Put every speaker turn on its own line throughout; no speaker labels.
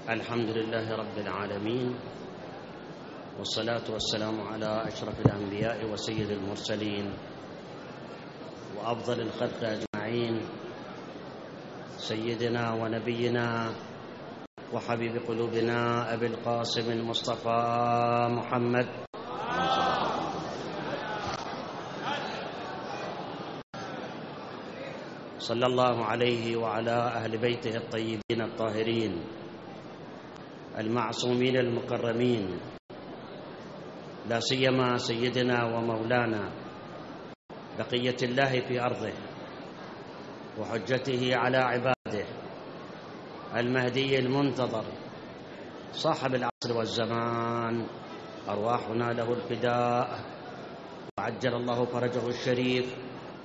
الحمد لله رب العالمين، والصلاة والسلام على أشرف الأنبياء وسيد المرسلين وأفضل الخلق أجمعين، سيدنا ونبينا وحبيب قلوبنا أبي القاسم المصطفى محمد صلى الله عليه وعلى أهل بيته الطيبين الطاهرين المعصومين المكرمين، لا سيما سيدنا ومولانا بقية الله في أرضه وحجته على عباده، المهدي المنتظر صاحب العصر والزمان، أرواحنا له الفداء وعجل الله فرجه الشريف.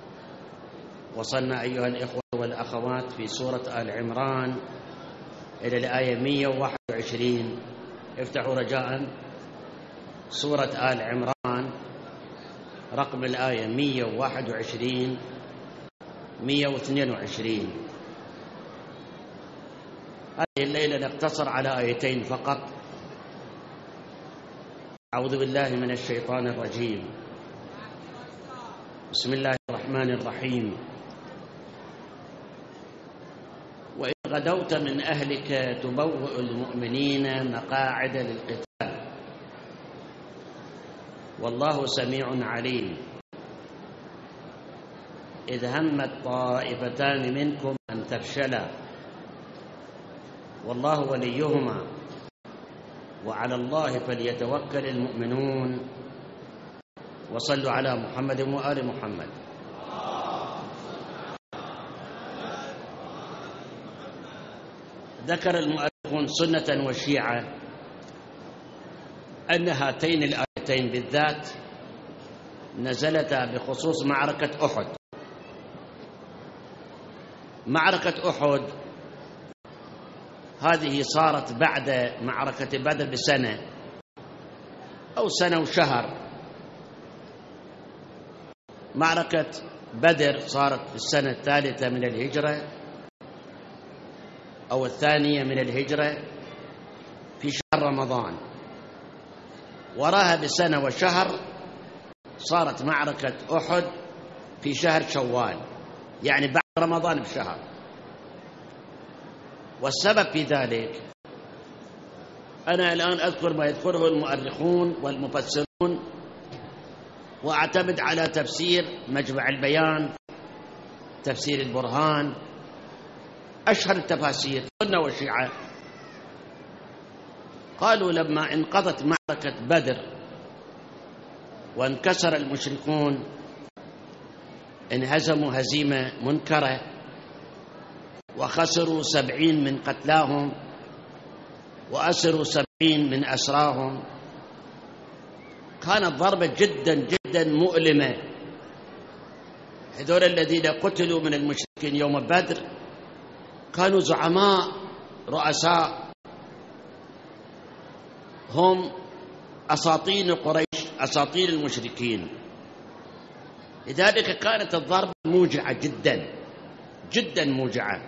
وصلنا أيها الإخوة والأخوات في سورة آل عمران إلى الآية 121. افتحوا رجاء سورة آل عمران رقم الآية 121 122. هذه الليلة نقتصر على آيتين فقط. أعوذ بالله من الشيطان الرجيم. بسم الله الرحمن الرحيم. وإن غدوت من أهلك تبوئ المؤمنين مقاعد للقتال والله سميع عليم. إذ همت طائفتان منكم أن تفشلا والله وليهما وعلى الله فليتوكل المؤمنون. وصلوا على محمد وآل محمد. ذكر المؤرخون سنة وشيعة أن هاتين الآيتين بالذات نزلتا بخصوص معركة أحد. معركة أحد هذه صارت بعد معركة بدر بسنة أو سنة وشهر. معركة بدر صارت في السنة الثالثة من الهجرة أو الثانية من الهجرة في شهر رمضان. وراها بسنة وشهر صارت معركة أحد في شهر شوال، يعني بعد رمضان بشهر. والسبب في ذلك أنا الآن أذكر ما يذكره المؤرخون والمفسرون، وأعتمد على تفسير مجمع البيان، تفسير البرهان، أشهر التفاسير سنة وشيعة. قالوا لما انقضت معركة بدر وانكسر المشركون، انهزموا هزيمة منكرة وخسروا 70 من قتلاهم وأسروا 70 من أسراهم. كانت ضربة جدا جدا مؤلمة. هذول الذين قتلوا من المشركين يوم بدر كانوا زعماء رؤساء، هم أساطين قريش، أساطين المشركين. لذلك كانت الضربة موجعة جدا جدا موجعة.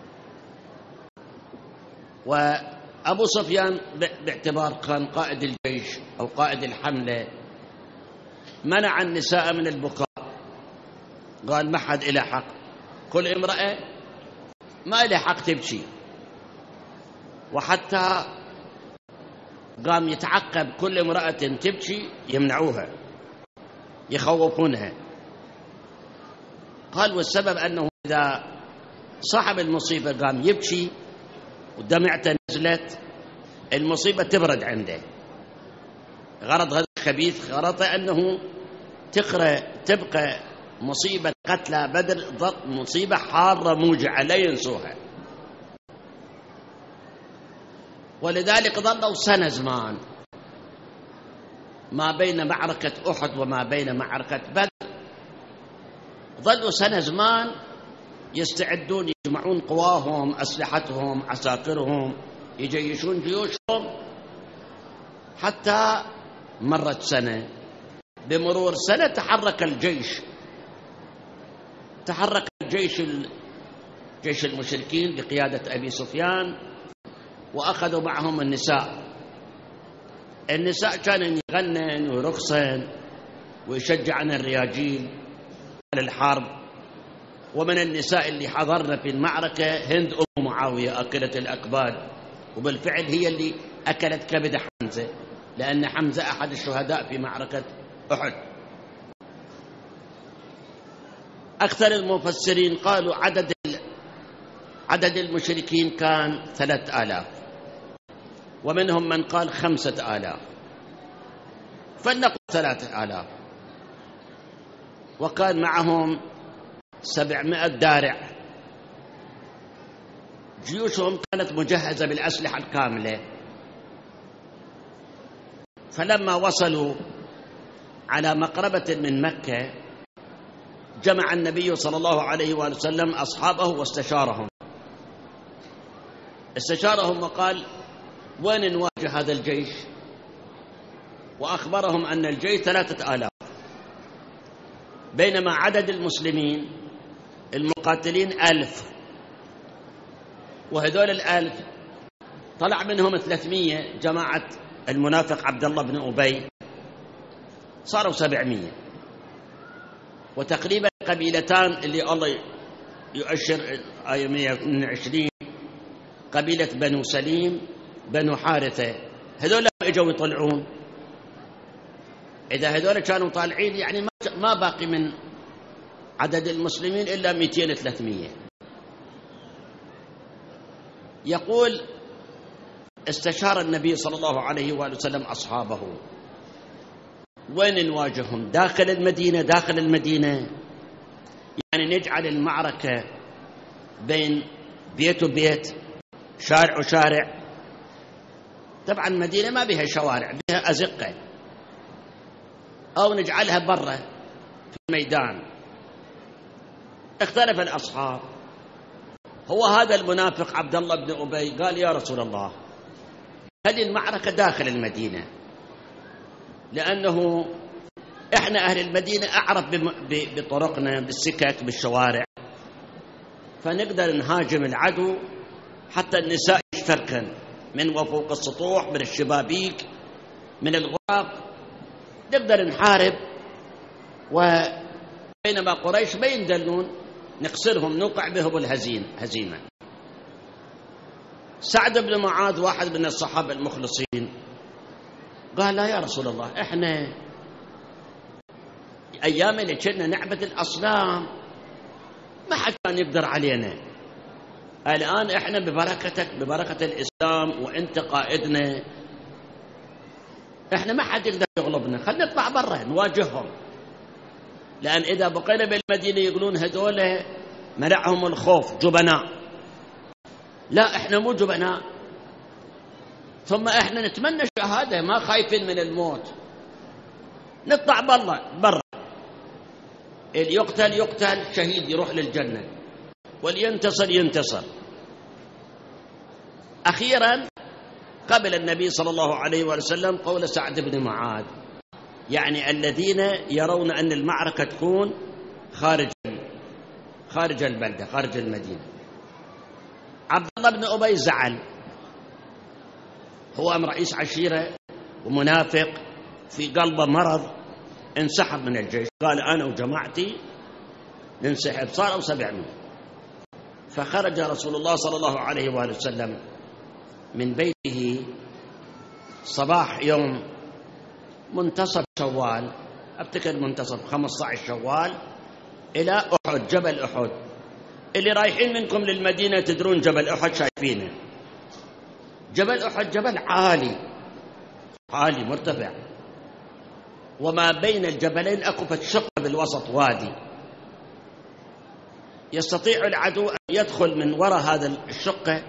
وأبو سفيان باعتبار كان قائد الجيش أو قائد الحملة منع النساء من البكاء. قال ما حد إله حق، كل امرأة ما إله حق تبكي. وحتى قام يتعقب كل امرأة تبكي يمنعوها يخوفونها. قال والسبب أنه إذا صاحب المصيبة قام يبكي ودمعته نزلت، المصيبة تبرد عنده. غرض هذا الخبيث غرضه أنه تبقى مصيبة قتلى بدر مصيبة حارة موجعة لا ينسوها. ولذلك ظلوا سنة زمان ما بين معركة أحد وما بين معركة بدر، ظلوا سنة زمان يستعدون، يجمعون قواهم، أسلحتهم، عساكرهم، يجيشون جيوشهم، حتى مرت سنة. بمرور سنة تحرك الجيش، تحرك جيش المشركين بقيادة أبي سفيان وأخذوا معهم النساء كانوا يغنن ويرقصن ويشجعن الرياجيل على الحرب. ومن النساء اللي حضرنا في المعركة هند أم معاوية أكلت الأكباد، وبالفعل هي اللي أكلت كبد حمزة، لأن حمزة أحد الشهداء في معركة أحد. أكثر المفسرين قالوا عدد المشركين كان 3000، ومنهم من قال 5000، فلنقل 3000. وكان معهم 700 دارع. جيوشهم كانت مجهزة بالأسلحة الكاملة. فلما وصلوا على مقربة من مكة جمع النبي صلى الله عليه وآله وسلم أصحابه واستشارهم وقال: وين نواجه هذا الجيش؟ وأخبرهم أن الجيش 3000، بينما عدد المسلمين المقاتلين 1000، وهذول 1000 طلع منهم 300 جماعة المنافق عبد الله بن أبي، صاروا 700. وتقريبا قبيلتان اللي الله يؤشر آية 122 قبيلة بنو سليم بنو حارثة، هذول اجوا يطلعون. إذا هذول كانوا طالعين يعني ما باقي من عدد المسلمين إلا 200-300. يقول: استشار النبي صلى الله عليه وآله وسلم أصحابه: وين نواجههم؟ داخل المدينة، يعني نجعل المعركة بين بيت وبيت، شارع وشارع. طبعا المدينة ما بها شوارع، بها أزقة، أو نجعلها برا في الميدان. اختلف الأصحاب. هو هذا المنافق عبد الله بن أبي قال: يا رسول الله، هذه المعركة داخل المدينة، لأنه إحنا أهل المدينة أعرف بطرقنا، بالسكك، بالشوارع، فنقدر نهاجم العدو حتى النساء يشتركن من وفوق السطوح، من الشبابيك، من الغراب، نقدر نحارب. وبينما قريش ما يندلون، نقصرهم، نوقع بهم الهزيمة. سعد بن معاذ واحد من الصحابة المخلصين قال: لا يا رسول الله، إحنا أيام اللي كنا نعبد الأصنام ما حد كان يقدر علينا، الآن إحنا ببركتك، ببركة الإسلام وإنت قائدنا، إحنا ما حد يقدر يغلبنا، خلنا نطلع برا نواجههم. لأن إذا بقينا بالمدينة يقولون هذول منعهم الخوف، جبناء. لا، إحنا مو جبناء، ثم إحنا نتمنى الشهادة، ما خايفين من الموت، نطلع برا. اللي يقتل شهيد يروح للجنة، والينتصر ينتصر. أخيرا قبل النبي صلى الله عليه وسلم قول سعد بن معاذ، يعني الذين يرون أن المعركة تكون خارج البلدة، خارج المدينة. عبد الله بن أبي زعل، هو رئيس عشيرة ومنافق، في قلبه مرض، انسحب من الجيش، قال: أنا وجماعتي ننسحب. صاروا 700. فخرج رسول الله صلى الله عليه وآله وسلم من بيته صباح يوم منتصف شوال، أفتكر منتصف 15 شوال، إلى أحد، جبل أحد. اللي رايحين منكم للمدينة تدرون جبل أحد، شايفينه. جبل أحد جبل عالي مرتفع، وما بين الجبلين أكفت شقة بالوسط، وادي، يستطيع العدو أن يدخل من وراء هذا الشقة.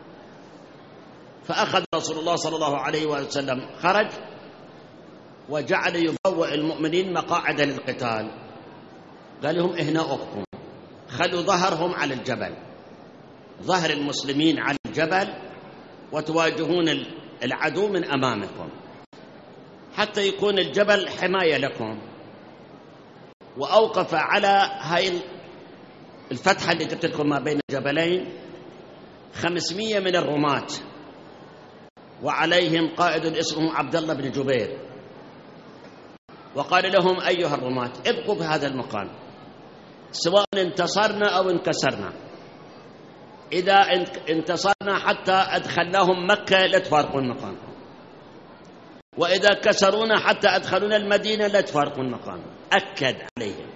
فأخذ رسول الله صلى الله عليه وسلم، خرج وجعل يبوئ المؤمنين مقاعد للقتال. قال لهم: اهنأكم، خلوا ظهرهم على الجبل، ظهر المسلمين على الجبل، وتواجهون العدو من أمامكم، حتى يكون الجبل حماية لكم. وأوقف على هاي الفتحة اللي قلت لكم ما بين الجبلين 500 من الرماة وعليهم قائد اسمه عبد الله بن جبير، وقال لهم: أيها الرماة، ابقوا في هذا المقام سواء انتصرنا أو انكسرنا. إذا انتصرنا حتى أدخلناهم مكة لا تفارقوا المقام، وإذا كسرونا حتى أدخلونا المدينة لا تفارقوا المقام. أكد عليهم.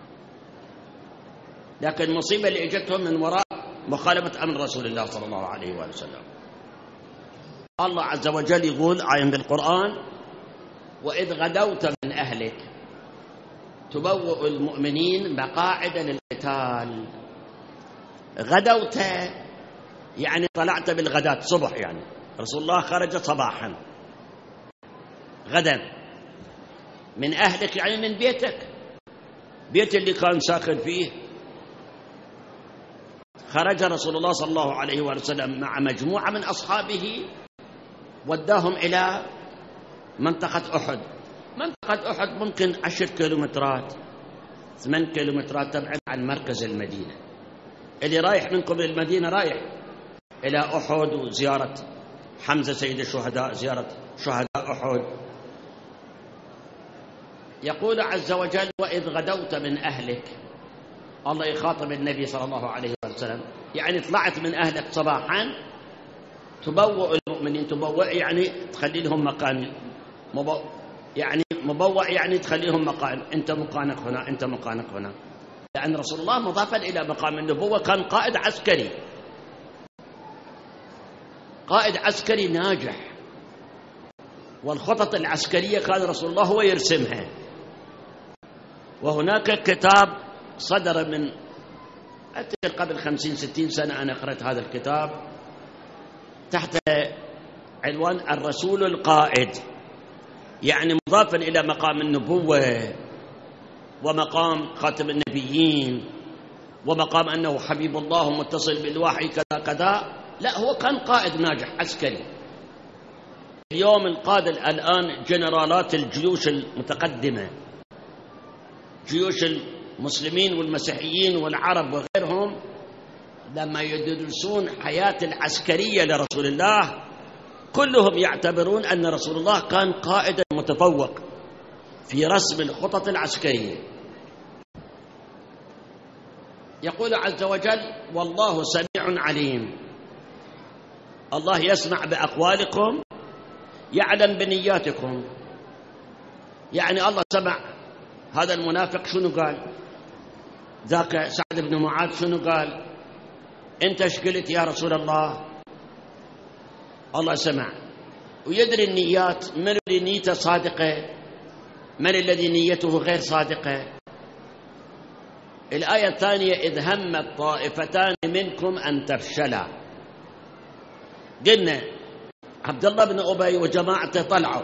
لكن المصيبة اللي اجتهم من وراء مخالفة أمر رسول الله صلى الله عليه وآله وسلم. الله عز وجل يقول آية بالقرآن: وإذ غدوت من أهلك تبوئ المؤمنين مقاعد للقتال. غدوت يعني طلعت بالغداة، صبح، يعني رسول الله خرج صباحا. غدا من أهلك يعني من بيتك، بيت اللي كان ساكن فيه. خرج رسول الله صلى الله عليه وسلم مع مجموعة من أصحابه، وداهم إلى منطقة أحد. منطقة أحد ممكن 10 كيلومترات 8 كيلومترات تبعد عن مركز المدينة. اللي رايح منكم للمدينة رايح إلى أحد وزيارة حمزة سيد الشهداء، زيارة شهداء أحد. يقول عز وجل: وإذ غدوت من أهلك. الله يخاطب النبي صلى الله عليه وسلم، يعني طلعت من أهلك صباحا. تبوء المؤمنين، تبوء يعني تخلي لهم مكان، يعني مبوء يعني تخليهم مقام. أنت مكانك هنا، أنت مكانك هنا. لأن رسول الله مضافا إلى مقام النبوة كان قائد عسكري، قائد عسكري ناجح، والخطط العسكرية كان رسول الله هو يرسمها. وهناك كتاب صدر من أتذكر قبل 50-60 سنة، أنا قرأت هذا الكتاب تحت عنوان الرسول القائد، يعني مضافا إلى مقام النبوة ومقام خاتم النبيين ومقام أنه حبيب الله متصل بالوحي كذا كذا. لا، هو كان قائد ناجح عسكري. اليوم القادة الآن جنرالات الجيوش المتقدمة، جيوش المسلمين والمسيحيين والعرب وغيرهم، لما يدرسون حياة العسكرية لرسول الله كلهم يعتبرون أن رسول الله كان قائدا متفوق في رسم الخطط العسكرية. يقول عز وجل: والله سميع عليم. الله يسمع بأقوالكم، يعلم بنياتكم. يعني الله سمع هذا المنافق شنو قال، ذاك سعد بن معاذ شنو قال، انت ايش قلت يا رسول الله. الله سمع ويدري النيات، من اللي نيته صادقة، من الذي نيته غير صادقة. الآية الثانية: إذ همت طائفتان منكم أن تفشلا. قلنا عبد الله بن أبي وجماعته طلعوا،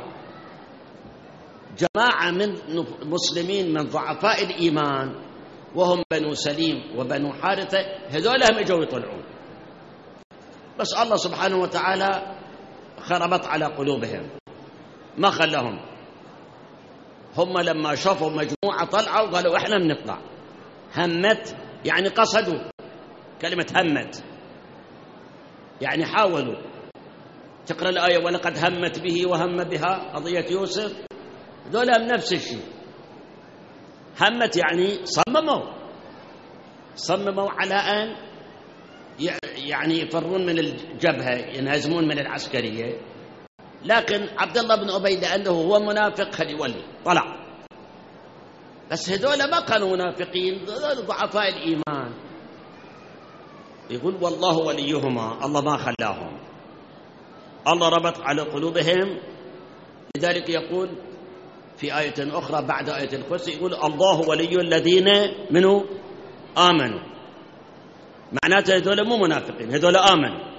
جماعة من مسلمين من ضعفاء الإيمان وهم بنو سليم وبنو حارثة، هذول هم اجوا يطلعون، بس الله سبحانه وتعالى خربط على قلوبهم ما خلاهم. هم لما شافوا مجموعة طلعوا قالوا احنا بنطلع. همت يعني قصدوا، كلمة همت يعني حاولوا. تقرأ الآية: ولقد همت به وهم بها، قضية يوسف، ذولا نفس الشيء. همت يعني صمموا على أن يعني يفرون من الجبهة، ينهزمون من العسكرية. لكن عبد الله بن أبي لأنه هو منافق خلي يولي طلع. بس هذول ما كانوا منافقين، هذول ضعفاء الإيمان. يقول: والله وليهما، الله ما خلاهم، الله ربط على قلوبهم. لذلك يقول في آية أخرى بعد آية الكرسي، يقول: الله ولي الذين منه آمنوا. معناته هذول مو منافقين، هذول آمنوا.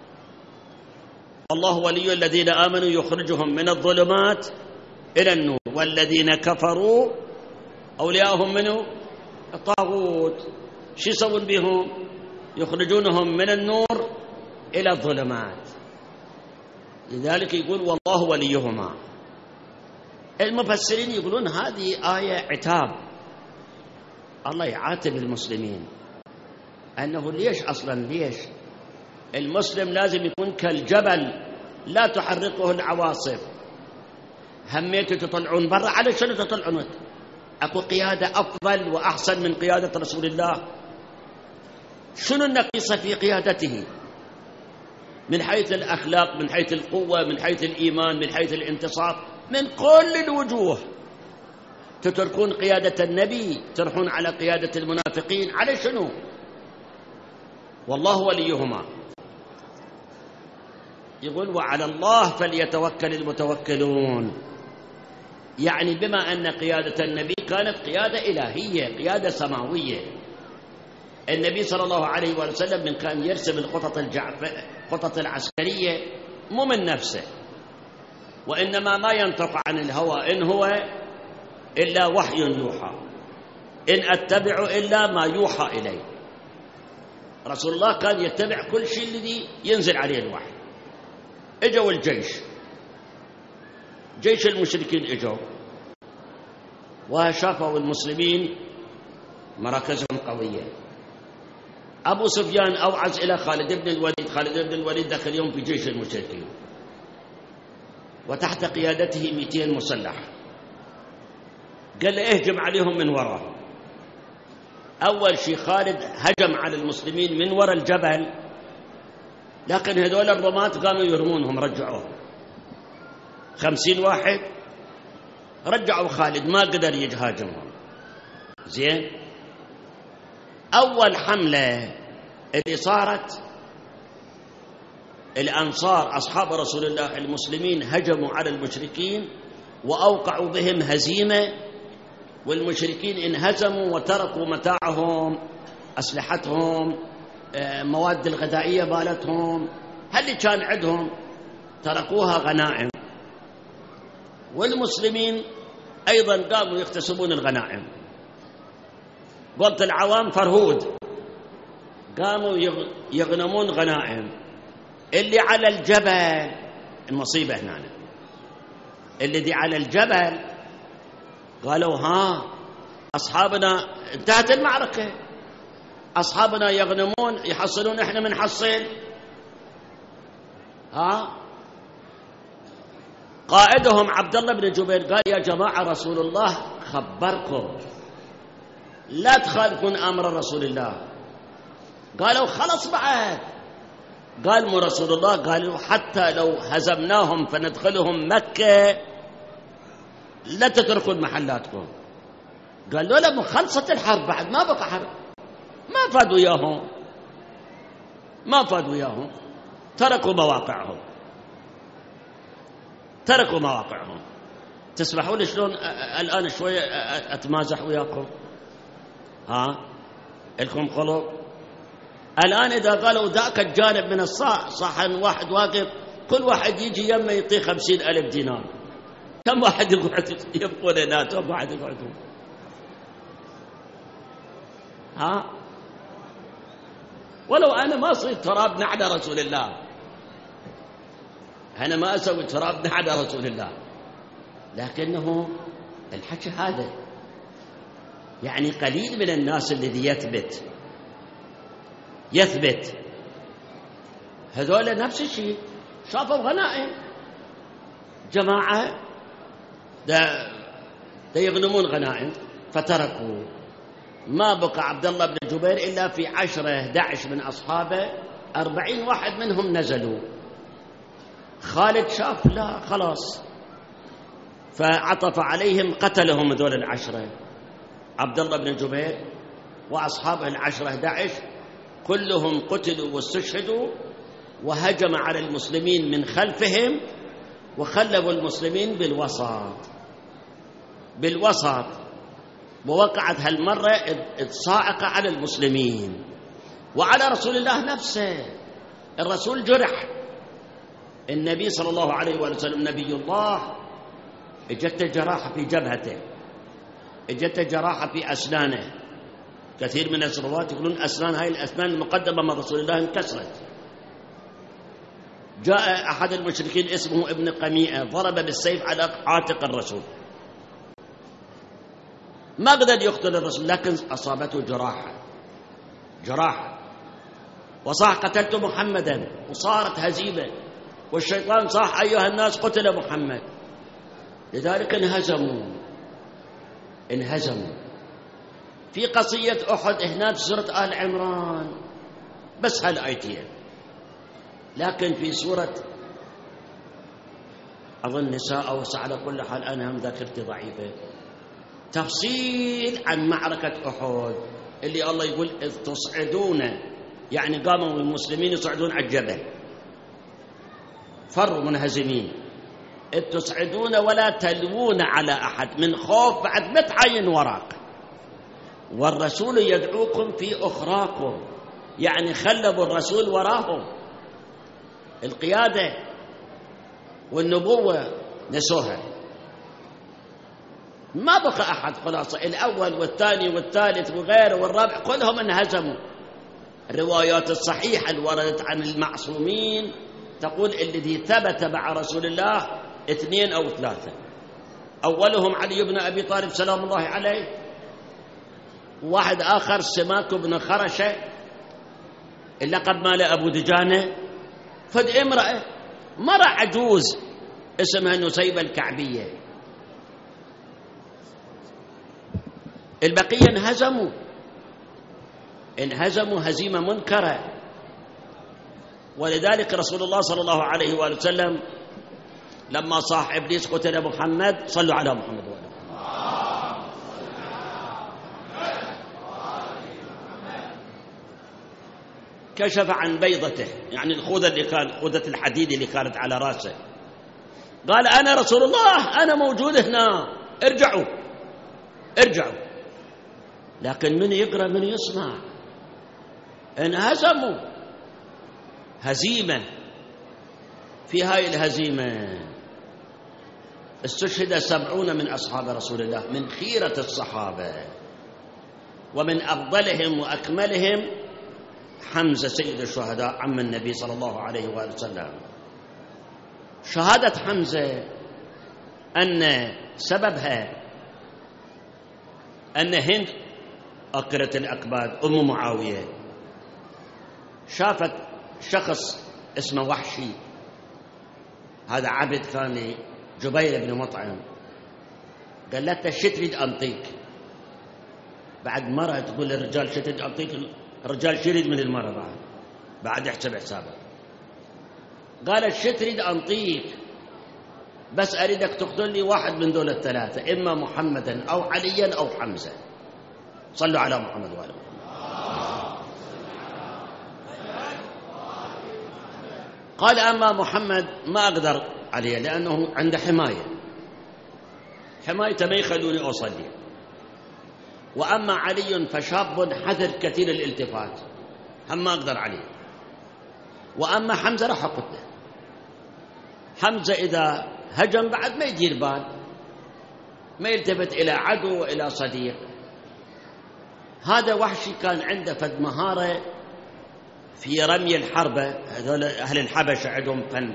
الله ولي الذين آمنوا يخرجهم من الظلمات إلى النور، والذين كفروا أولياءهم منه الطاغوت. شو يسوون بهم؟ يخرجونهم من النور إلى الظلمات. لذلك يقول: والله وليهما. المفسرين يقولون هذه آية عتاب، الله يعاتب المسلمين أنه ليش المسلم لازم يكون كالجبل لا تحرقه العواصف. هميتوا تطلعون برا، على شنو تطلعون؟ أكو قيادة أفضل وأحسن من قيادة رسول الله؟ شنو النقيصة في قيادته من حيث الأخلاق، من حيث القوة، من حيث الإيمان، من حيث الانتصار، من كل الوجوه؟ تتركون قيادة النبي تروحون على قيادة المنافقين، على شنو؟ والله وليهما. يقول وعلى الله فليتوكل المتوكلون، يعني بما أن قيادة النبي كانت قيادة إلهية، قيادة سماوية. النبي صلى الله عليه وسلم من كان يرسم الخطط العسكرية مو من نفسه، وإنما ما ينطق عن الهوى، إن هو إلا وحي يوحى، إن أتبع إلا ما يوحى إليه. رسول الله كان يتبع كل شيء الذي ينزل عليه الوحي. اجوا الجيش، جيش المشركين اجوا وشافوا المسلمين مراكزهم قوية. أبو سفيان أوعز إلى خالد بن الوليد، خالد بن الوليد دخل يوم في جيش المشركين وتحت قيادته 200 مسلح. قال له اهجم عليهم من وراء. أول شيء خالد هجم على المسلمين من وراء الجبل، لكن هذول الرماة قاموا يرمونهم، رجعوهم 50 واحد، رجعوا خالد ما قدر يهاجمهم. زين، أول حملة اللي صارت الأنصار أصحاب رسول الله المسلمين هجموا على المشركين وأوقعوا بهم هزيمة، والمشركين انهزموا وتركوا متاعهم، أسلحتهم، مواد الغذائية بالتهم، هل كان عندهم تركوها غنائم. والمسلمين أيضا قاموا يكتسبون الغنائم. قلت العوام فرهود، قاموا يغنمون غنائم. اللي على الجبل، المصيبة هنا، الذي على الجبل قالوا ها أصحابنا انتهت المعركة، أصحابنا يغنمون يحصلون، إحنا منحصل. ها قائدهم عبد الله بن جبير قال يا جماعة رسول الله خبركم لا تخالفون أمر رسول الله. قالوا خلص بعد. قال مو رسول الله، قالوا حتى لو هزمناهم فندخلهم مكة لا تتركون محلاتكم. قالوا لا مو خلصت الحرب بعد، ما بقى حرب، ما فادوا إياهم، ما فادوا إياهم، تركوا مواقعهم، تركوا مواقعهم. تسمحوا لي شلون الآن شوية أتمازح وياكم؟ ها لكم قلوب؟ الآن إذا قالوا ذاك الجانب من صحن واحد واقف، كل واحد يجي يمه يعطيه 50,000 دينار، كم واحد يقعد يبقون هناك؟ كم واحد يقعدون؟ ها ولو أنا ما أصير تراب نعد رسول الله، أنا ما أسوي تراب نعد رسول الله، لكنه الحكي هذا يعني قليل من الناس الذي يثبت. هذول نفس الشيء، شافوا غنائم، جماعة دا يغنمون غنائم فتركوا. ما بقى عبد الله بن جبير إلا في 10-11 من أصحابه، 40 واحد منهم نزلوا. خالد شاف لا خلاص، فعطف عليهم قتلهم هذول 10، عبد الله بن جبير وأصحابه 10-11 كلهم قتلوا واستشهدوا، وهجم على المسلمين من خلفهم وخلوا المسلمين بالوسط، ووقعت هالمرة الصاعقة على المسلمين وعلى رسول الله نفسه. الرسول جرح، النبي صلى الله عليه وسلم نبي الله، اجت جراحة في جبهته، اجت جراحة في أسنانه. كثير من الرواة يقولون أسنان، هاي الأسنان المقدمة من رسول الله انكسرت. جاء أحد المشركين اسمه ابن قميئة، ضرب بالسيف على عاتق الرسول، ما قدر يقتل الرسول، لكن أصابته جراحة، وصاح قتلت محمدا، وصارت هزيمة. والشيطان صاح أيها الناس قتل محمد، لذلك انهزموا. في قصية أحد هناك سورة آل عمران بس هالآيتين، لكن في سورة أظن نساء أو على كل حال أنا هم ذاكرتي ضعيفة تفصيل عن معركة أحد، اللي الله يقول إذ تصعدون، يعني قاموا المسلمين يصعدون على الجبل فروا منهزمين، إذ تصعدون ولا تلوون على أحد من خوف بعد متعين وراك، والرسول يدعوكم في أخراكم، يعني خلبوا الرسول وراهم، القيادة والنبوة نسوها، ما بقى أحد خلاص، الأول والثاني والثالث وغيره والرابع كلهم انهزموا. الروايات الصحيحة اللي وردت عن المعصومين تقول الذي ثبت مع رسول الله 2 أو 3، أولهم علي بن أبي طالب سلام الله عليه، وواحد آخر سماك بن خرشة اللقب مال أبو دجانة، فد امرأة مرة عجوز اسمها نسيبة الكعبية. البقية انهزموا هزيمة منكرة، ولذلك رسول الله صلى الله عليه وآله وسلم لما صاح إبليس قتل محمد، صلوا على محمد وآله، كشف عن بيضته، يعني خوذة الحديد اللي كانت على رأسه، قال أنا رسول الله، أنا موجود هنا، ارجعوا. لكن من يقرأ من يسمع، انهزموا هزيمة. في هاي الهزيمة استشهد 70 من أصحاب رسول الله من خيرة الصحابة، ومن أفضلهم وأكملهم حمزة سيد الشهداء عم النبي صلى الله عليه وآله وسلم. شهادة حمزة أن سببها أن هند أكرة الأكباد أم معاوية شافت شخص اسمه وحشي، هذا عبد كان جبير بن مطعم، قالت له شو تريد أنطيك؟ بعد مرة تقول للرجال شو تريد أنطيك، الرجال شو يريد من المرة بعد يحسب حسابه، قالت شو تريد أنطيك؟ بس أريدك تقتل لي واحد من دول الثلاثة، إما محمدا أو عليا أو حمزة، صلوا على محمد وآله. قال أما محمد ما أقدر عليه لأنه عنده حمايته ما يخلوني أصلي، وأما علي فشاب حذر كثير الالتفات، هم ما أقدر عليه، وأما حمزة راح أقتله. حمزة إذا هجم بعد ما يدير بال، ما يلتفت إلى عدو وإلى صديق. هذا وحشي كان عنده فد مهارة في رمي الحربة، هذول أهل الحبشة عندهم فن،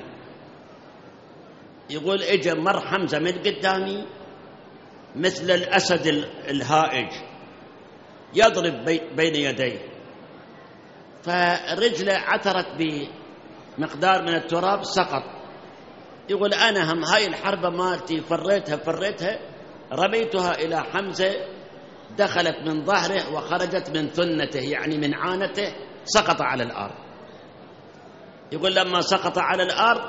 يقول إجا مر حمزة من قدامي مثل الأسد الهائج يضرب بين يديه، فرجله عثرت بمقدار من التراب سقط. يقول أنا هم هاي الحربة مالتي فريتها رميتها إلى حمزة، دخلت من ظهره وخرجت من ثنته، يعني من عانته، سقط على الأرض. يقول لما سقط على الأرض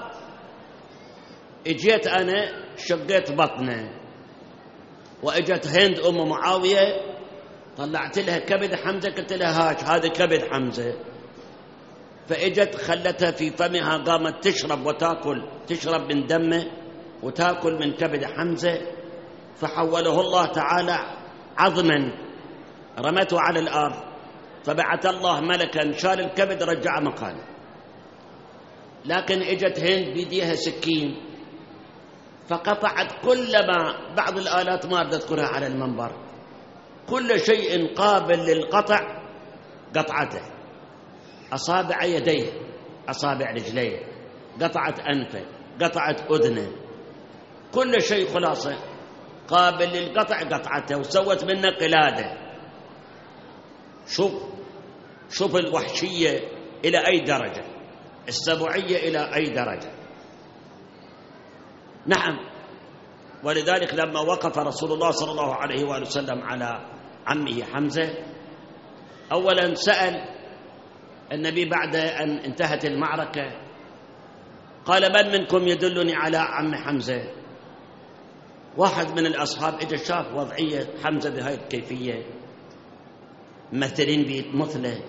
اجيت أنا شقيت بطنه، وإجت هند أم معاوية طلعت لها كبد حمزة، قلت لها هاك هذا كبد حمزة، فإجت خلتها في فمها، قامت تشرب وتأكل، تشرب من دمه وتأكل من كبد حمزة، فحوله الله تعالى عظما، رمته على الأرض، فبعث الله ملكا شال الكبد رجع مكانه. لكن اجت هند بيديها سكين فقطعت كل ما، بعض الآلات ما أريد أذكرها على المنبر، كل شيء قابل للقطع قطعته، أصابع يديه، أصابع رجليه، قطعت أنفه، قطعت أذنه، كل شيء خلاصة قابل للقطع قطعته، وسوت منه قلادة. شوف الوحشية إلى أي درجة، السبوعية إلى أي درجة. نعم. ولذلك لما وقف رسول الله صلى الله عليه وآله وسلم على عمه حمزة، أولا سأل النبي بعد أن انتهت المعركة، قال: من منكم يدلني على عم حمزة؟ واحد من الأصحاب إجا شاف وضعية حمزة بهذه الكيفية، ممثلين بمثله،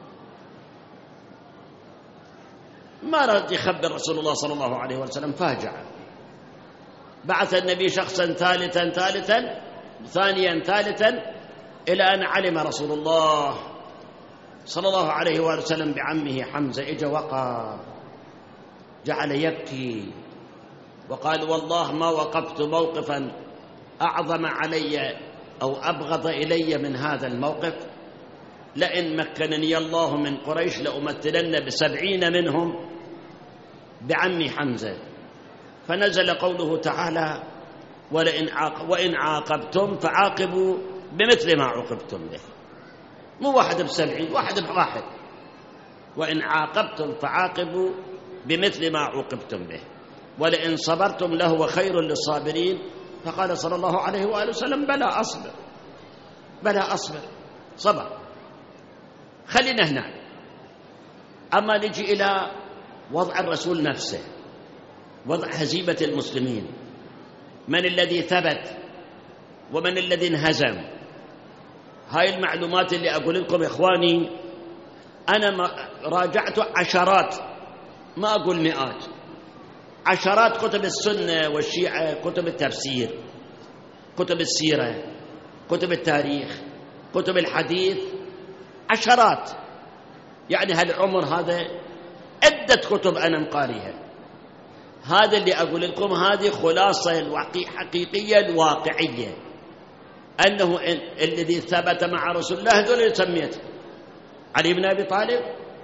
ما رد يخبر رسول الله صلى الله عليه وسلم، فاجع. بعث النبي شخصا ثالثا ثانيا ثالثا، إلى أن علم رسول الله صلى الله عليه وسلم بعمه حمزة. إجا وقف، جعل يبكي وقال: والله ما وقفت موقفا أعظم علي أو أبغض إلي من هذا الموقف، لئن مكنني الله من قريش لأمثلن ب70 منهم بعمي حمزة. فنزل قوله تعالى: وإن عاقبتم فعاقبوا بمثل ما عوقبتم به. مو واحد ب70، واحد بواحد. وإن عاقبتم فعاقبوا بمثل ما عوقبتم به ولئن صبرتم لهو خير للصابرين. فقال صلى الله عليه وآله وسلم: بلى أصبر، صبر. خلينا هنا. أما نجي إلى وضع الرسول نفسه، وضع هزيمة المسلمين، من الذي ثبت ومن الذي انهزم. هاي المعلومات اللي أقول لكم إخواني، أنا راجعت عشرات، ما أقول مئات، عشرات كتب السنة والشيعة، كتب التفسير، كتب السيرة، كتب التاريخ، كتب الحديث، عشرات. يعني هالعمر هذا عدة كتب أنا مقاريها. هذا اللي أقول لكم، هذه خلاصة الحقيقية الواقعية، أنه الذي ثبت مع رسول الله هذول اللي سميته: علي بن أبي طالب،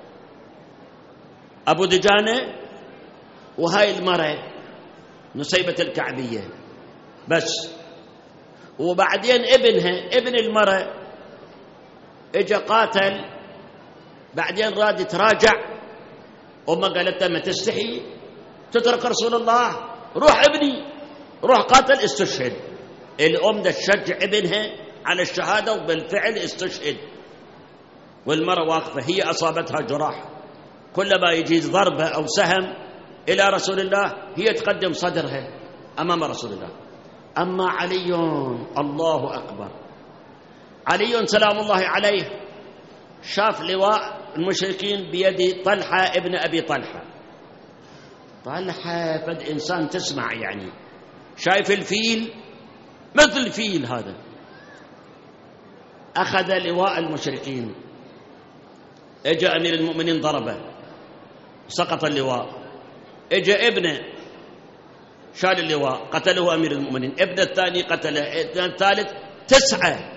أبو دجانة، وهاي المرأة نسيبة الكعبية بس. وبعدين ابنها، ابن المرأة، اجا قاتل، بعدين راد يتراجع، أمه قالت له: ما تستحي تترك رسول الله؟ روح ابني، روح قاتل، استشهد. الأم ده تشجع ابنها على الشهادة، وبالفعل استشهد. والمرأة واقفة، هي أصابتها جراح، كلما يجي ضربة أو سهم إلى رسول الله هي تقدم صدرها أمام رسول الله. أما علي، الله أكبر، علي سلام الله عليه شاف لواء المشركين بيد طلحة ابن أبي طلحة. طلحة فد إنسان تسمع، يعني شايف الفيل مثل الفيل هذا. أخذ لواء المشركين، اجى أمير المؤمنين ضربه، سقط اللواء. اجى ابنه شال اللواء، قتله أمير المؤمنين. ابن الثاني قتله، ابن الثالث، 9.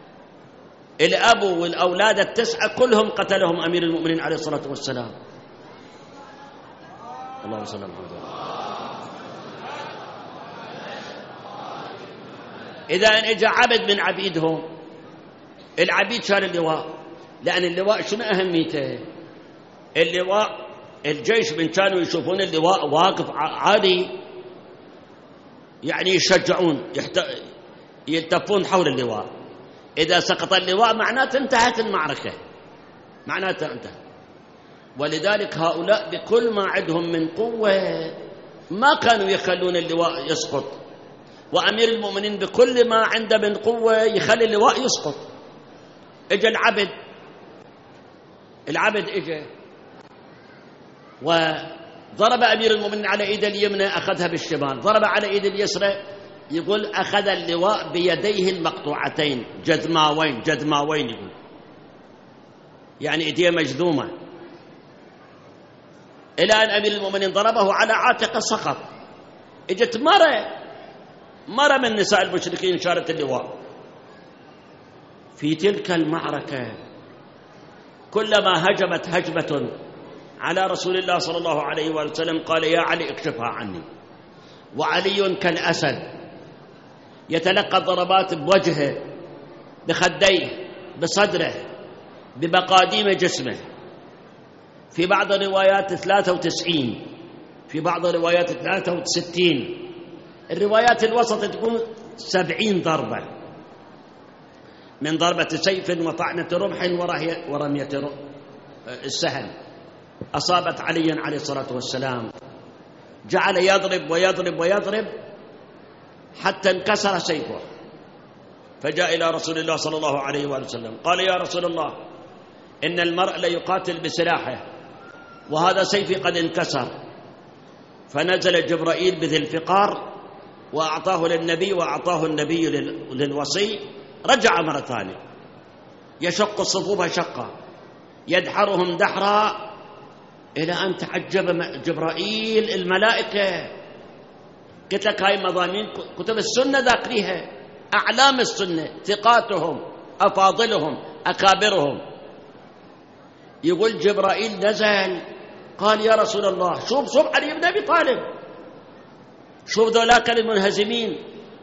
الأب والأولاد 9 كلهم قتلهم أمير المؤمنين عليه الصلاة والسلام. اللهم صل على محمد. إذا إجى عبد من عبيدهم، العبيد شال اللواء، لأن اللواء شنو أهميته؟ اللواء الجيش من كانوا يشوفون اللواء واقف عادي، يعني يشجعون، يلتفون حول اللواء. إذا سقط اللواء معناته انتهت المعركة، معناته انتهت. ولذلك هؤلاء بكل ما عندهم من قوة ما كانوا يخلون اللواء يسقط، وأمير المؤمنين بكل ما عنده من قوة يخلي اللواء يسقط. اجى العبد اجى وضرب أمير المؤمنين على إيد اليمنى، أخذها بالشمال، ضرب على إيد اليسرى، يقول أخذ اللواء بيديه المقطوعتين، جذماوين يقول، يعني إيديه مجذومة، إلى أن أمير المؤمنين ضربه على عاتقه سقط. اجت مرة من نساء المشركين شالت اللواء. في تلك المعركة كلما هجمت هجمة على رسول الله صلى الله عليه وسلم قال: يا علي اكشفها عني. وعلي كالأسد يتلقى الضربات بوجهه، بخديه، بصدره، بمقاديم جسمه. في بعض الروايات 93، في بعض الروايات 63 الروايات الوسط تقول 70 ضربة، من ضربة سيف وطعنة رمح ورمية السهم أصابت عليا عليه الصلاة والسلام. جعل يضرب ويضرب ويضرب حتى انكسر سيفه، فجاء إلى رسول الله صلى الله عليه وآله وسلم قال: يا رسول الله، إن المرء ليقاتل بسلاحه وهذا سيفي قد انكسر. فنزل جبرائيل بذي الفقار وأعطاه للنبي، وأعطاه النبي للوصي. رجع مرة ثانية يشق الصفوف شقا، يدحرهم دحرا، إلى أن تعجب جبرائيل الملائكة. قلت لك هاي مضامين كتب السنة ذاكريها، أعلام السنة، ثقاتهم، أفاضلهم، أكابرهم. يقول جبرائيل نزل قال: يا رسول الله، شوف علي بن أبي طالب، شوف ذولاك المنهزمين،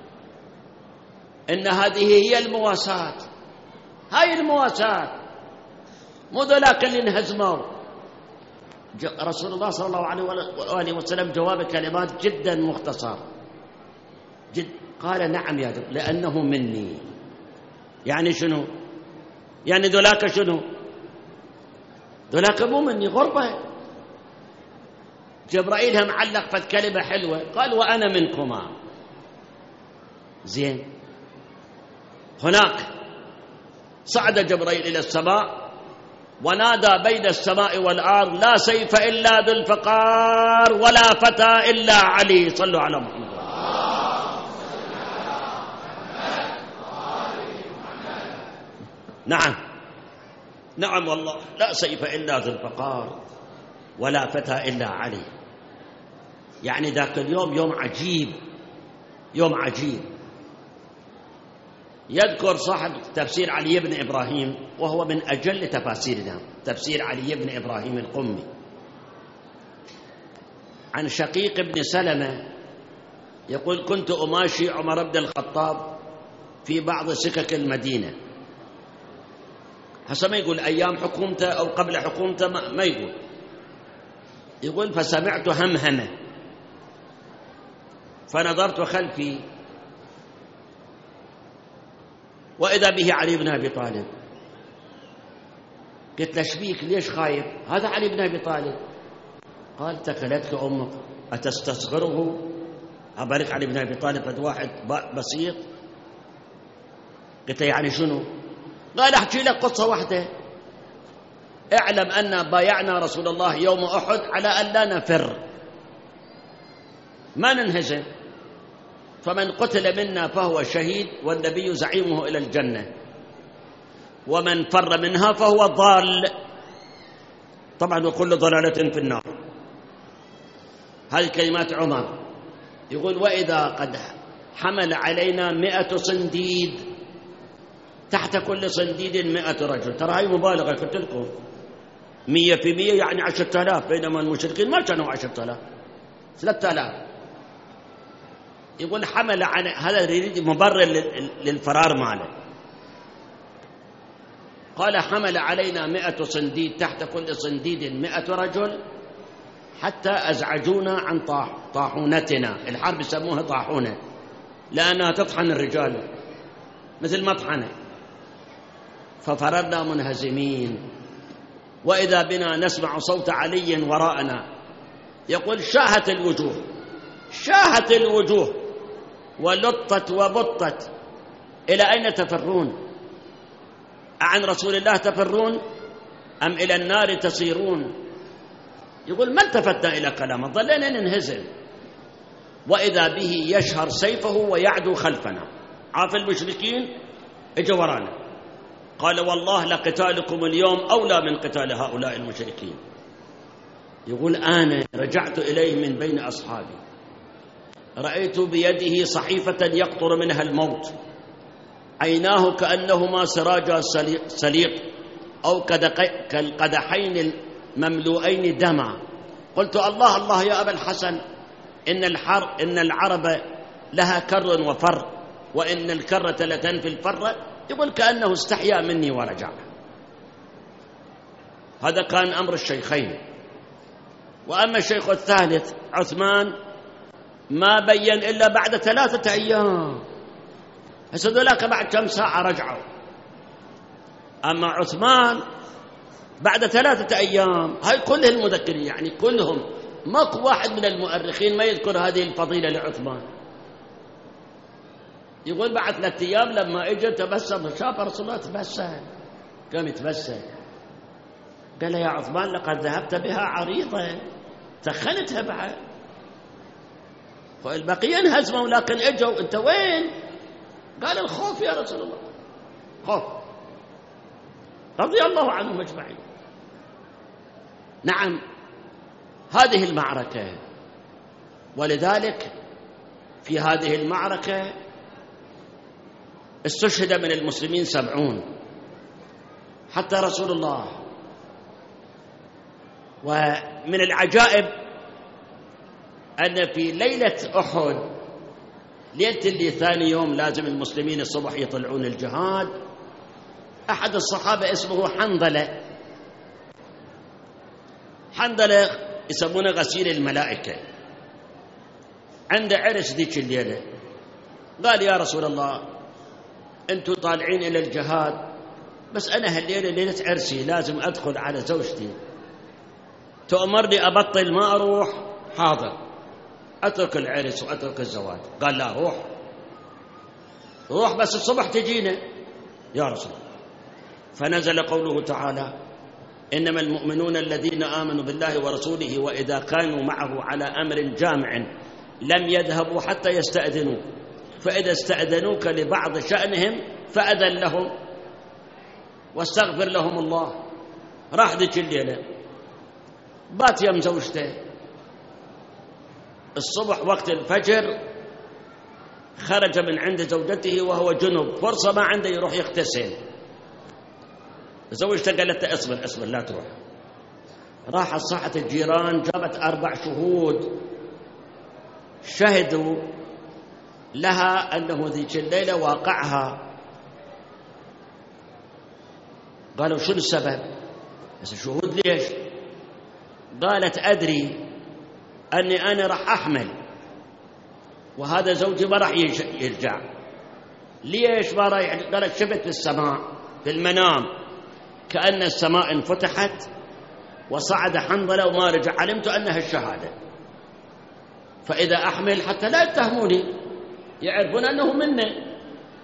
إن هذه هي المواساة، هاي المواساة، مو ذولاك اللي انهزموا. رسول الله صلى الله عليه وسلم جواب كلمات جدا مختصر قال: نعم يا جبريل، لأنه مني. يعني شنو؟ يعني ذولاك شنو؟ ذولاك مو مني، غربة. جبرائيل هم علق فالكلمة حلوة، قال: وأنا منكما. زين. هناك صعد جبرائيل إلى السماء ونادى بين السماء والأرض: لا سيف إلا ذو الفقار، ولا فتى إلا علي. صلوا على محمد. نعم والله، لا سيف إلا ذو الفقار، ولا فتى إلا علي. يعني ذاك اليوم يوم عجيب، يوم عجيب. يذكر صاحب تفسير علي بن إبراهيم، وهو من أجل تفاسيرنا، تفسير علي بن إبراهيم القمي، عن شقيق بن سلمة يقول: كنت أماشي عمر بن الخطاب في بعض سكك المدينة، حسب ما يقول أيام حكومته أو قبل حكومته، ما يقول فسمعت همهمة، فنظرت خلفي وإذا به علي بن أبي طالب. قلت له: شبيك، ليش خايف؟ هذا علي بن أبي طالب. قال: تكلتك أمك، أتستصغره؟ أبارك علي بن أبي طالب هذا واحد بسيط. قلت له: يعني شنو؟ قال: أحكي لك قصة واحدة. اعلم أن بايعنا رسول الله يوم أحد على أن لا نفر، ما ننهزم، فمن قتل منا فهو شهيد والنبي زعيمه إلى الجنة، ومن فر منها فهو ضال، طبعا وكل ضلالة في النار. هذه كلمات عمر. يقول: وإذا قد حمل علينا 100 صنديد، تحت كل صنديد 100 رجل. ترى هاي مبالغة، قلت لكم 100% يعني 10,000، بينما المشركين ما كانوا 10,000، 3,000. يقول حمل عن هذا يريد مبرر للفرار ماله. قال: حمل علينا 100 صنديد، تحت كل صنديد 100 رجل، حتى أزعجونا عن طاحونتنا. الحرب يسموها طاحونة لأنها تطحن الرجال مثل مطحنة. ففررنا منهزمين، وإذا بنا نسمع صوت علي وراءنا. يقول: شاهت الوجوه ولطت وبطت. إلى أين تفرون؟ عن رسول الله تفرون أم إلى النار تصيرون؟ يقول: ما التفتنا إلى كلامه، ظلنا ننهزم. وإذا به يشهر سيفه ويعدو خلفنا. عاف المشركين اجوا ورانا. قال: والله لقتالكم اليوم أولى من قتال هؤلاء المشركين. يقول: أنا رجعت إليه من بين أصحابي، رأيت بيده صحيفة يقطر منها الموت، عيناه كأنهما سراجا سليق أو كالقدحين المملوئين دما. قلت: الله الله يا أبا الحسن، إن العرب لها كر وفر، وإن الكرة لتنفي الفر. يقول: كأنه استحيا مني ورجع. هذا كان أمر الشيخين. وأما الشيخ الثالث عثمان ما بين إلا بعد 3 أيام. هسه ذولاك بعد كم ساعة رجعوا. أما عثمان بعد 3 أيام. هاي كل المذكرين يعني كلهم، ماكو واحد من المؤرخين ما يذكر هذه الفضيلة لعثمان. يقول بعد 3 أيام لما اجى تبسم، شاف رسول الله تبسم، قام يتبسم، قال له يا عثمان لقد ذهبت بها عريضة، تخنتها بعد. فالبقية انهزموا لكن اجوا، انت وين؟ قال الخوف يا رسول الله، خوف. رضي الله عنهم اجمعين. نعم هذه المعركة، ولذلك في هذه المعركة استشهد من المسلمين 70 حتى رسول الله. ومن العجائب أن في ليلة أحد، ليلة اللي ثاني يوم لازم المسلمين الصبح يطلعون الجهاد، أحد الصحابة اسمه حنظلة يسمونه غسيل الملائكة، عنده عرس ذيك الليلة. قال يا رسول الله أنتم طالعين إلى الجهاد، بس أنا هالليلة ليلة عرسي لازم أدخل على زوجتي، تأمرني أبطل ما أروح؟ حاضر، أترك العرس وأترك الزواج. قال لا، روح بس الصبح تجينا يا رسول الله. فنزل قوله تعالى إنما المؤمنون الذين آمنوا بالله ورسوله وإذا كانوا معه على أمر جامع لم يذهبوا حتى يستأذنوك، فإذا استأذنوك لبعض شأنهم فأذن لهم واستغفر لهم الله. راح ذيك الليلة بات يم زوجته، الصبح وقت الفجر خرج من عند زوجته وهو جنب، فرصة ما عنده يروح يغتسل. زوجته قالت له اصبر لا تروح. راحت صحت الجيران، جابت 4 شهود شهدوا لها أنه ذيك الليلة واقعها. قالوا شو السبب؟ بس الشهود ليش؟ قالت أدري أني أنا راح أحمل وهذا زوجي ما راح يرجع. ليش ما راح؟ قالت شفت في السماء في المنام كأن السماء انفتحت وصعد حنظلة وما رجع، علمت أنها الشهادة، فإذا أحمل حتى لا يتهموني يعرفون أنه مني.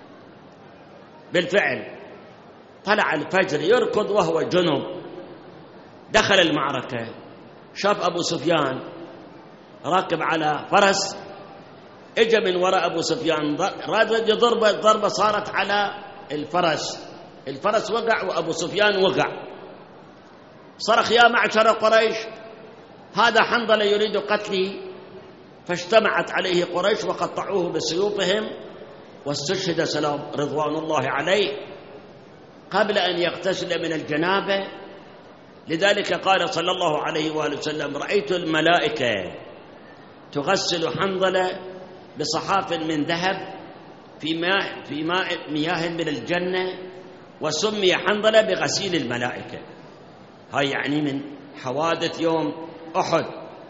بالفعل طلع الفجر يركض وهو جنب، دخل المعركة، شاف أبو سفيان راكب على فرس، اجى من وراء أبو سفيان راد يضربه ضربة صارت على الفرس وقع وأبو سفيان وقع. صرخ يا معشر قريش هذا حنظلة يريد قتلي، فاجتمعت عليه قريش وقطعوه بسيوفهم واستشهد سلام رضوان الله عليه قبل أن يغتسل من الجنابة. لذلك قال صلى الله عليه وآله وسلم رأيت الملائكة تغسل حنظلة بصحاف من ذهب في مياه من الجنة، وسمي حنظلة بغسيل الملائكة. هاي يعني من حوادث يوم أحد.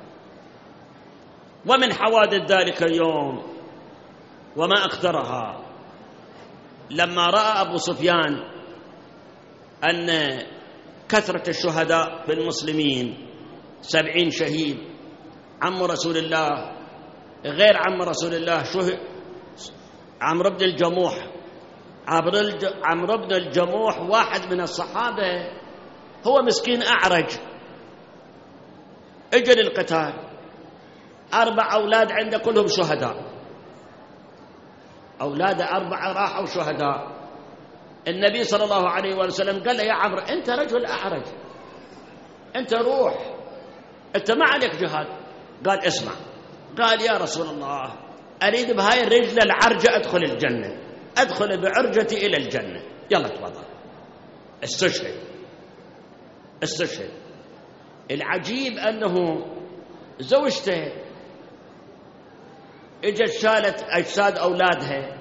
ومن حوادث ذلك اليوم وما أكثرها، لما رأى أبو سفيان أن كثرة الشهداء في المسلمين 70 شهيد، عم رسول الله غير عم رسول الله عمرو بن الجموح. عمرو بن الجموح واحد من الصحابة، هو مسكين أعرج، اجى للقتال، 4 أولاد عنده كلهم شهداء، أولاده 4 راحوا شهداء. النبي صلى الله عليه وسلم قال له يا عمرو أنت رجل أعرج، أنت روح، أنت ما عليك جهاد. قال اسمع، قال يا رسول الله أريد بهاي الرجل العرجة أدخل الجنة، أدخل بعرجتي إلى الجنة، يلا تفضل. استشهد. العجيب أنه زوجته اجت شالت أجساد أولادها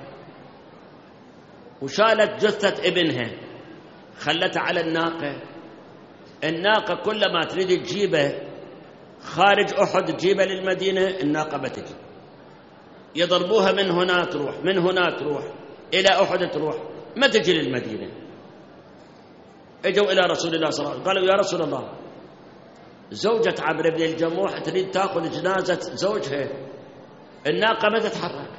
وشالت جثة ابنها، خلتها على الناقة كل ما تريد تجيبه خارج أحد تجيبه للمدينة الناقة بتجي، يضربوها من هنا تروح، من هنا تروح، إلى أحد تروح، ما تجي للمدينة. اجوا إلى رسول الله صلى الله عليه وسلم قالوا: يا رسول الله، زوجة عمرو بن الجموح تريد تأخذ جنازة زوجها، الناقة ما تتحرك.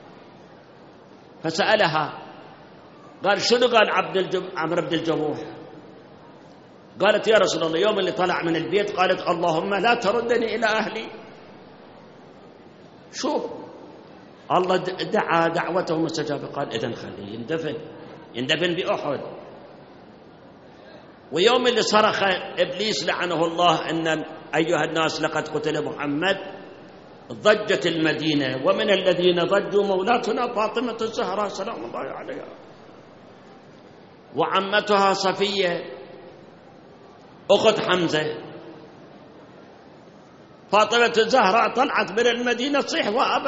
فسألها قال: شنو قال عمرو بن الجموح؟ قالت: يا رسول الله، يوم اللي طلع من البيت قالت: اللهم لا تردني إلى أهلي. شوف الله دعا دعوته مستجابة. قال: إذن خليه يندفن بأحد. ويوم اللي صرخ إبليس لعنه الله إن أيها الناس لقد قتل محمد، ضجت المدينة، ومن الذين ضجوا مولاتنا فاطمة الزهراء سلام الله عليها، وعمتها صفية أخت حمزة. فاطمة الزهراء طلعت من المدينة تصيح: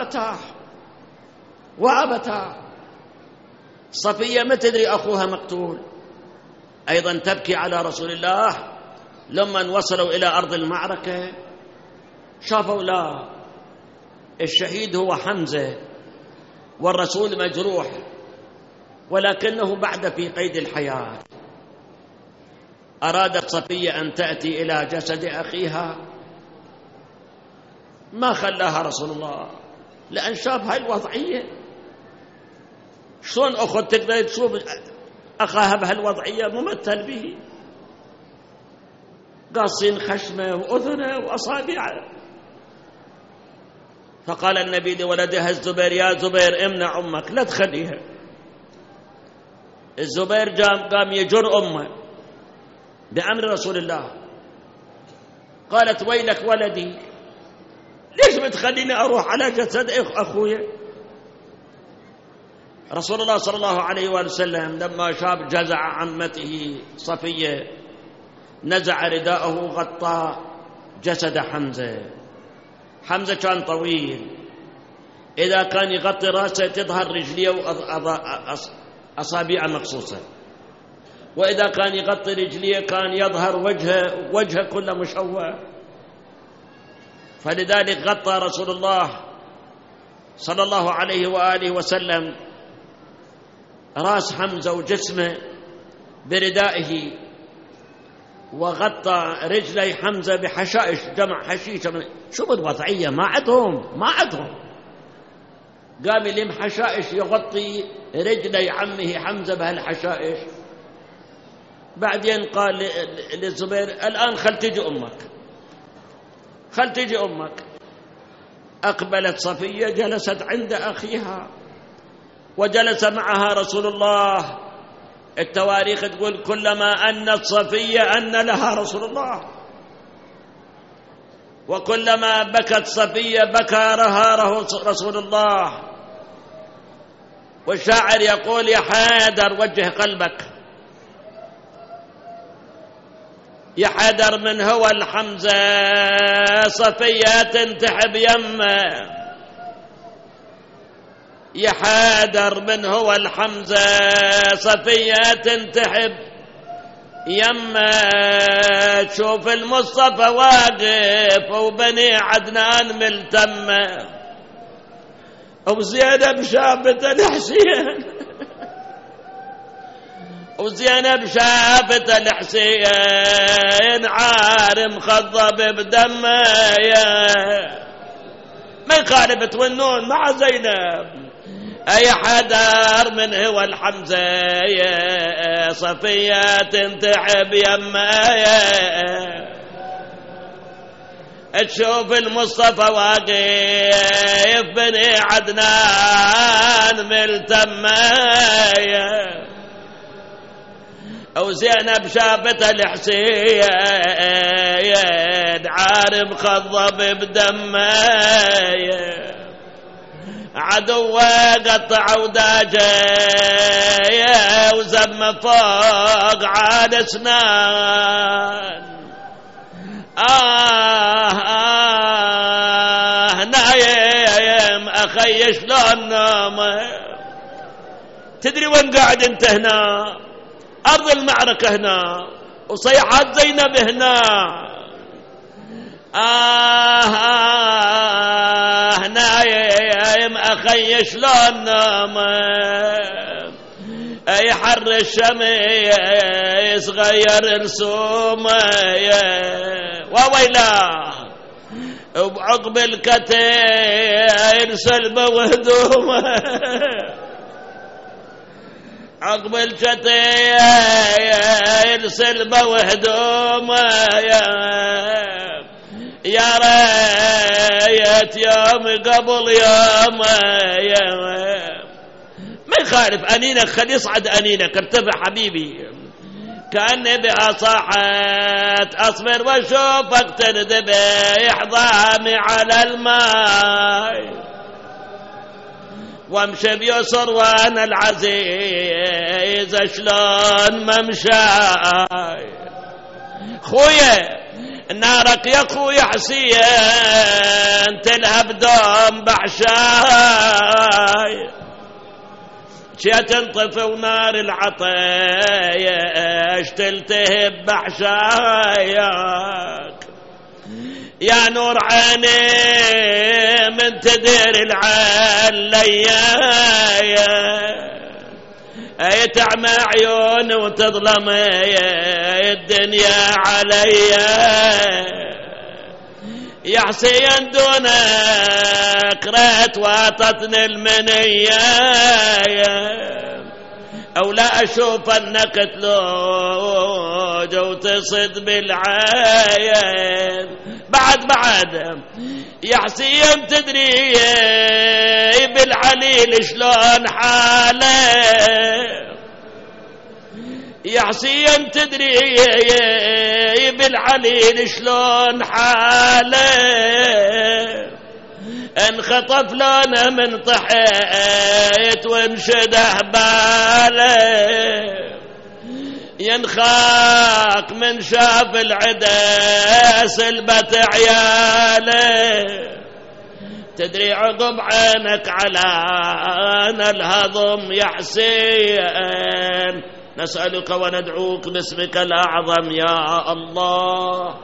وأبتاه. صفية ما تدري أخوها مقتول، أيضا تبكي على رسول الله. لما وصلوا إلى أرض المعركة شافوا لا، الشهيد هو حمزة والرسول مجروح، ولكنه بعد في قيد الحياة. أرادت صفية أن تأتي إلى جسد أخيها، ما خلاها رسول الله، لأن شاف هاي الوضعية. شلون أخذ تقدر تشوف أخاها بهالوضعية ممثل به، قاصين خشمه وأذنه وأصابعه. فقال النبي لولدها الزبير: يا زبير امنع أمك، لا تخليها. الزبير قام يجر أمه بأمر رسول الله. قالت: ويلك ولدي، ليش بتخليني أروح على جسد أخويا؟ رسول الله صلى الله عليه وسلم لما شاف جزع عمته صفية نزع رداءه وغطى جسد حمزة. حمزة كان طويل، إذا كان يغطي رأسه تظهر رجليه وأصابعه مقصوصة، وإذا كان يغطي رجليه كان يظهر وجهه كله مشوه. فلذلك غطى رسول الله صلى الله عليه وآله وسلم رأس حمزة وجسمه بردائه، وغطى رجلي حمزة بحشائش، جمع حشيشة. شو الوضعية؟ ما عندهم. قام يلم حشائش يغطي رجلي عمه حمزة بهالحشائش. بعدين قال للزبير: الآن خل تجي أمك. أقبلت صفية، جلست عند أخيها، وجلس معها رسول الله. التواريخ تقول كلما أنت صفية أن لها رسول الله، وكلما بكت صفية بكى لها رسول الله. والشاعر يقول: يا حيدر وجه قلبك، يا حيدر من هو الحمزة صفية تنتحب يمه، يا حيدر من هو الحمزة صفية تنتحب يمه. تشوف المصطفى واقف وبني عدنان ملتمه، وزينب شافت الحسين، وزينب شافت الحسين عارم خضب بدمه. ما يخالف تونون مع زينب. أي حدار من هو الحمزة يا صفية تنتحب يمه. تشوف المصطفى واقف بني عدنان ملتمه، أو زينب شافت الحسين عارم خضب بدمه. عدوه قطع وداجه وزم فوق عاد اسنان. نايم أخي شلون نومه؟ تدري وين قاعد انت؟ هنا أرض المعركة، هنا وصيحات زينب هنا. نايم خي شلون نام يحر الشمس غير رسومه وويلاه وعقب الكتير سلبه وهدومه عقب الكتير سلبه وهدومه يا ريت يوم قبل يوم ما يخالف أنينك خل يصعد أنينك ارتفع حبيبي كأني بها صاحت أصبر واشوفك تندبح ضامي على الماء وامشي بيسر وانا العزيز شلون ممشاي خويا نارك يا خويا حسين تلهب دوم بعشاي شيت انطفي ونار العطيش تلتهب بعشايك يا نور عيني من تدير العليا تعمى عيوني وتظلم الدنيا عليا يا حسين دونك ريت واتتني المنية أو لا أشوف أنك تلوج وتصد بالعين بعد يا حسين تدري بالعليل شلون حاله يا حسين تدري بالعليل شلون حاله انخطف لنا من طحيت وانشده باله ينخاك من شاف العدا سلبت عياله تدري عقب عينك على أنا الهضم يا حسين نسألك وندعوك باسمك الأعظم يا الله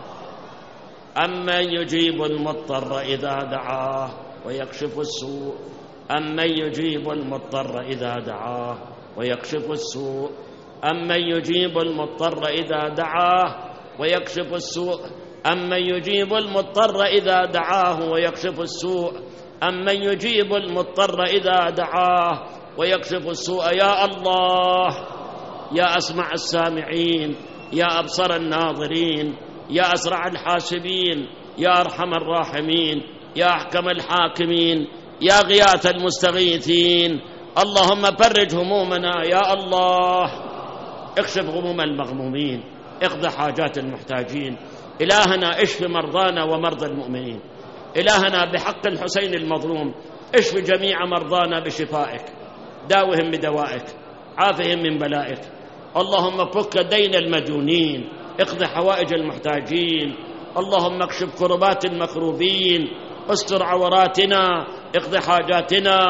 أمن يجيب المضطر إذا دعاه ويكشف السوء أمن يجيب المضطر إذا دعاه ويكشف السوء أمن يجيب المضطر إذا دعاه ويكشف السوء أمن يجيب المضطر إذا دعاه ويكشف السوء أمن يجيب المضطر إذا دعاه ويكشف السوء يا الله يا أسمع السامعين يا أبصر الناظرين يا أسرع الحاسبين يا أرحم الراحمين يا أحكم الحاكمين يا غياث المستغيثين اللهم فرج همومنا يا الله اكشف غموم المغمومين اقض حاجات المحتاجين إلهنا اشف مرضانا ومرضى المؤمنين إلهنا بحق الحسين المظلوم اشف جميع مرضانا بشفائك داوهم بدوائك عافهم من بلائك اللهم فك دين المديونين اقض حوائج المحتاجين اللهم اكشف كربات المكروبين استر عوراتنا اقض حاجاتنا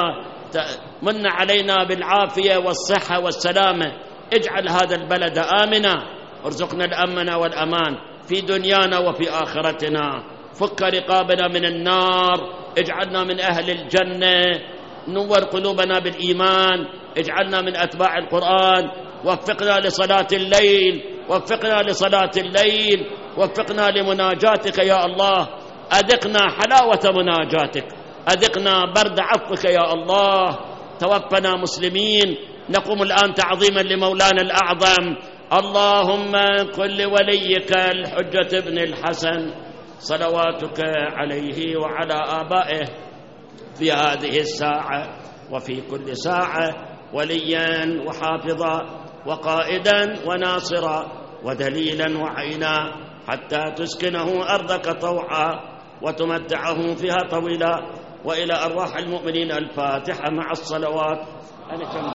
من علينا بالعافية والصحة والسلامة اجعل هذا البلد آمنا ارزقنا الأمن والأمان في دنيانا وفي آخرتنا فك رقابنا من النار اجعلنا من أهل الجنة نور قلوبنا بالإيمان اجعلنا من أتباع القرآن وفقنا لصلاة الليل وفقنا لصلاة الليل وفقنا لمناجاتك يا الله أذقنا حلاوة مناجاتك أذقنا برد عفوك يا الله توفنا مسلمين نقوم الآن تعظيما لمولانا الأعظم اللهم كن لوليك الحجة بن الحسن صلواتك عليه وعلى آبائه في هذه الساعة وفي كل ساعة وليا وحافظا وقائدا وناصرا ودليلا وعينا حتى تسكنه أرضك طوعا وتمتعه فيها طويلا وإلى أرواح المؤمنين الفاتحة مع الصلوات.